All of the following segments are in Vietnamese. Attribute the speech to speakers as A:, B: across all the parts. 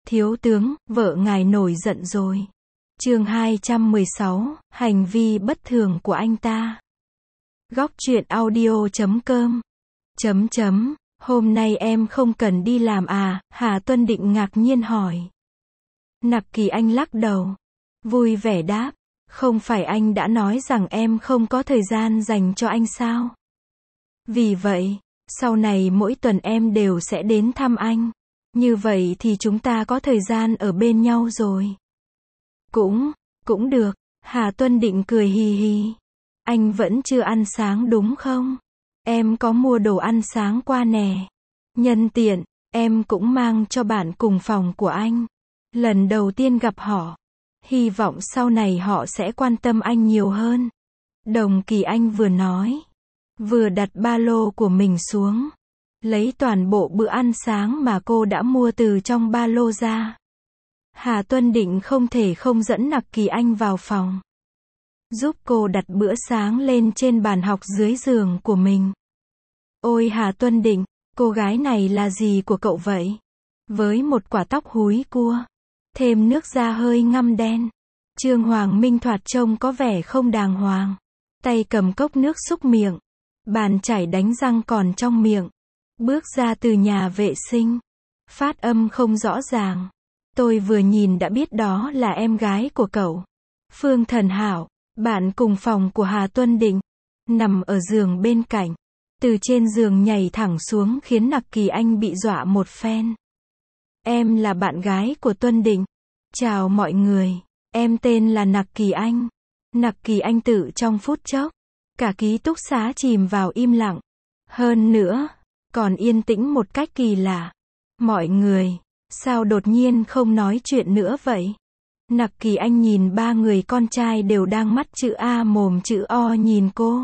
A: Thiếu tướng, vợ ngài nổi giận rồi. Chương 216, hành vi bất thường của anh ta. Góc truyện audio.com. Hôm nay em không cần đi làm à? Hà Tuân Định ngạc nhiên hỏi. Nặc Kỳ Anh lắc đầu. Vui vẻ đáp. Không phải anh đã nói rằng em không có thời gian dành cho anh sao? Vì vậy, sau này mỗi tuần em đều sẽ đến thăm anh. Như vậy thì chúng ta có thời gian ở bên nhau rồi. Cũng được. Hà Tuân Định cười hì hì. Anh vẫn chưa ăn sáng đúng không? Em có mua đồ ăn sáng qua nè. Nhân tiện, em cũng mang cho bạn cùng phòng của anh. Lần đầu tiên gặp họ. Hy vọng sau này họ sẽ quan tâm anh nhiều hơn. Đồng Kỳ Anh vừa nói, vừa đặt ba lô của mình xuống. Lấy toàn bộ bữa ăn sáng mà cô đã mua từ trong ba lô ra. Hà Tuân Định không thể không dẫn Nặc Kỳ Anh vào phòng. Giúp cô đặt bữa sáng lên trên bàn học dưới giường của mình. Ôi Hà Tuân Định, cô gái này là gì của cậu vậy? Với một quả tóc húi cua, thêm nước da hơi ngăm đen. Trương Hoàng Minh thoạt trông có vẻ không đàng hoàng. Tay cầm cốc nước xúc miệng. Bàn chải đánh răng còn trong miệng. Bước ra từ nhà vệ sinh. Phát âm không rõ ràng. Tôi vừa nhìn đã biết đó là em gái của cậu. Phương Thần Hảo, bạn cùng phòng của Hà Tuân Định. Nằm ở giường bên cạnh. Từ trên giường nhảy thẳng xuống khiến Nặc Kỳ Anh bị dọa một phen. Em là bạn gái của Tuân Định. Chào mọi người. Em tên là Nặc Kỳ Anh. Nặc Kỳ Anh tự trong phút chốc. Cả ký túc xá chìm vào im lặng. Hơn nữa, còn yên tĩnh một cách kỳ lạ. Mọi người, sao đột nhiên không nói chuyện nữa vậy? Nặc Kỳ Anh nhìn ba người con trai đều đang mắt chữ A mồm chữ O nhìn cô.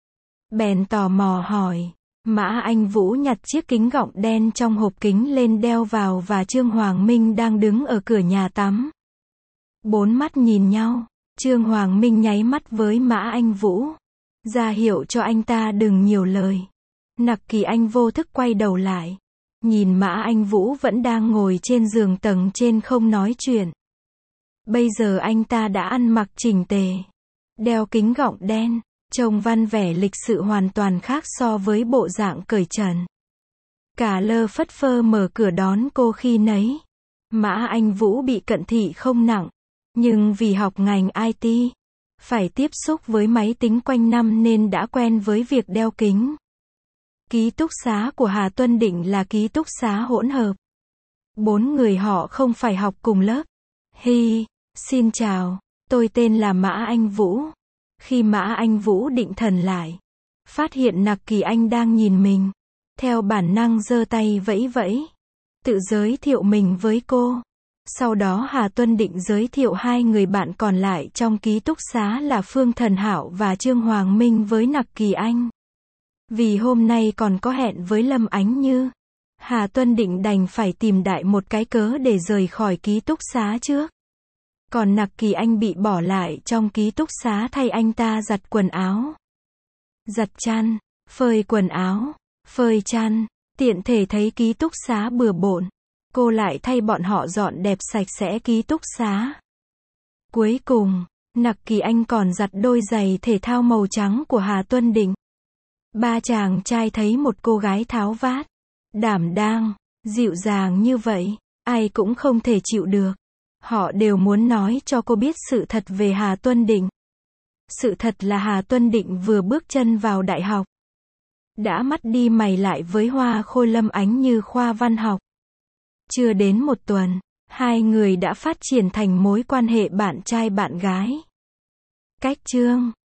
A: Bèn tò mò hỏi. Mã Anh Vũ nhặt chiếc kính gọng đen trong hộp kính lên đeo vào và Trương Hoàng Minh đang đứng ở cửa nhà tắm. Bốn mắt nhìn nhau, Trương Hoàng Minh nháy mắt với Mã Anh Vũ. Ra hiệu cho anh ta đừng nhiều lời. Nặc Kỳ Anh vô thức quay đầu lại. Nhìn Mã Anh Vũ vẫn đang ngồi trên giường tầng trên không nói chuyện. Bây giờ anh ta đã ăn mặc chỉnh tề. Đeo kính gọng đen. Trông văn vẻ lịch sự hoàn toàn khác so với bộ dạng cởi trần. Cả lơ phất phơ mở cửa đón cô khi nấy. Mã Anh Vũ bị cận thị không nặng. Nhưng vì học ngành IT, phải tiếp xúc với máy tính quanh năm nên đã quen với việc đeo kính. Ký túc xá của Hà Tuân Định là ký túc xá hỗn hợp. 4 người họ không phải học cùng lớp. Xin chào, tôi tên là Mã Anh Vũ. Khi Mã Anh Vũ định thần lại, phát hiện Nặc Kỳ Anh đang nhìn mình. Theo bản năng giơ tay vẫy vẫy, tự giới thiệu mình với cô. Sau đó Hà Tuân Định giới thiệu hai người bạn còn lại trong ký túc xá là Phương Thần Hảo và Trương Hoàng Minh với Nặc Kỳ Anh. Vì hôm nay còn có hẹn với Lâm Ánh Như, Hà Tuân Định đành phải tìm đại một cái cớ để rời khỏi ký túc xá trước. Còn Nặc Kỳ Anh bị bỏ lại trong ký túc xá thay anh ta giặt quần áo, giặt chăn, phơi quần áo, phơi chăn. Tiện thể thấy ký túc xá bừa bộn, cô lại thay bọn họ dọn đẹp sạch sẽ ký túc xá. Cuối cùng, Nặc Kỳ Anh còn giặt đôi giày thể thao màu trắng của Hà Tuân Định. Ba chàng trai thấy một cô gái tháo vát, đảm đang, dịu dàng như vậy, ai cũng không thể chịu được. Họ đều muốn nói cho cô biết sự thật về Hà Tuân Định. Sự thật là Hà Tuân Định vừa bước chân vào đại học, đã mắt đi mày lại với Hoa Khôi Lâm Ánh Như khoa văn học. Chưa đến một tuần, hai người đã phát triển thành mối quan hệ bạn trai bạn gái. Cách chương